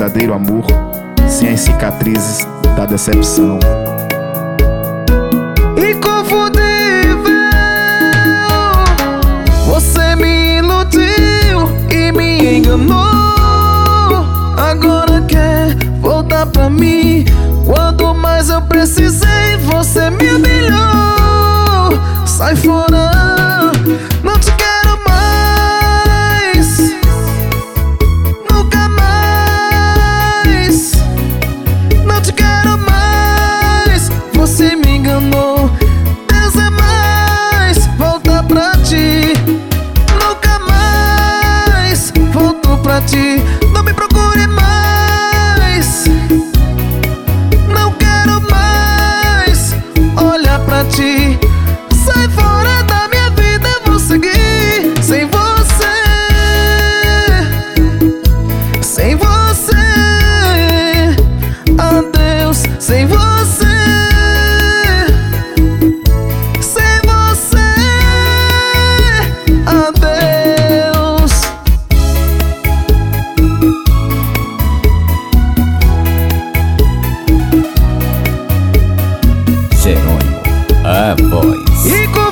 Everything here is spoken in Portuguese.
verdadeiro amor sem as cicatrizes da decepção. Inconfundível, você me iludiu e me enganou. Agora quer voltar pra mim. Quanto mais eu precisei, você me humilhou. Sai fora, não te quero mais, nunca mais. Não te quero mais, você me enganou. Deus é mais, volta pra ti. Nunca mais volto pra ti. Não me procure mais, não quero mais olhar pra ti. Sai fora da minha vida, eu vou seguir sem você, sem você. Adeus, sem você, sem você. Adeus. Jerônimo, a voz.